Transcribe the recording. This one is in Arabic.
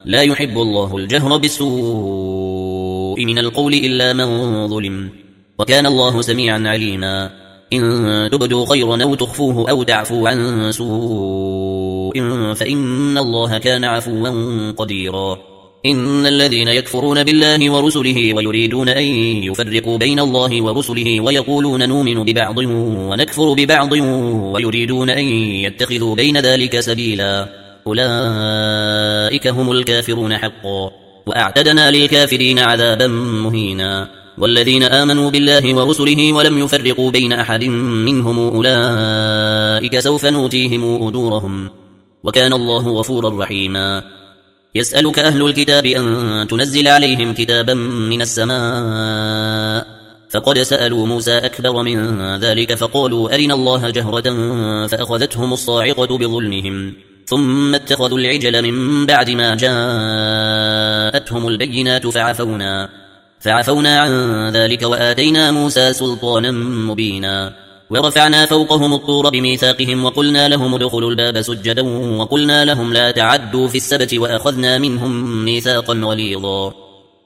لا يحب الله الجهر بالسوء من القول إلا من ظلم، وكان الله سميعا عليما. إن تبدوا خيرا أو تخفوه أو تعفوا عن سوء فإن الله كان عفوا قديرا. إن الذين يكفرون بالله ورسله ويريدون أن يفرقوا بين الله ورسله ويقولون نؤمن ببعض ونكفر ببعض ويريدون أن يتخذوا بين ذلك سبيلا أولئك هم الكافرون حقا، وأعتدنا للكافرين عذابا مهينا. والذين آمنوا بالله ورسله ولم يفرقوا بين أحد منهم أولئك سوف نؤتيهم أجورهم، وكان الله غفورا رحيما. يسألك أهل الكتاب أن تنزل عليهم كتابا من السماء، فقد سألوا موسى أكبر من ذلك فقالوا أرنا الله جهرة فأخذتهم الصاعقة بظلمهم، ثم اتخذوا العجل من بعد ما جاءتهم البينات فعفونا عن ذلك وآتينا موسى سلطانا مبينا. ورفعنا فوقهم الطور بميثاقهم وقلنا لهم ادخلوا الباب سجدا وقلنا لهم لا تعدوا في السبت وأخذنا منهم ميثاقا غليظا.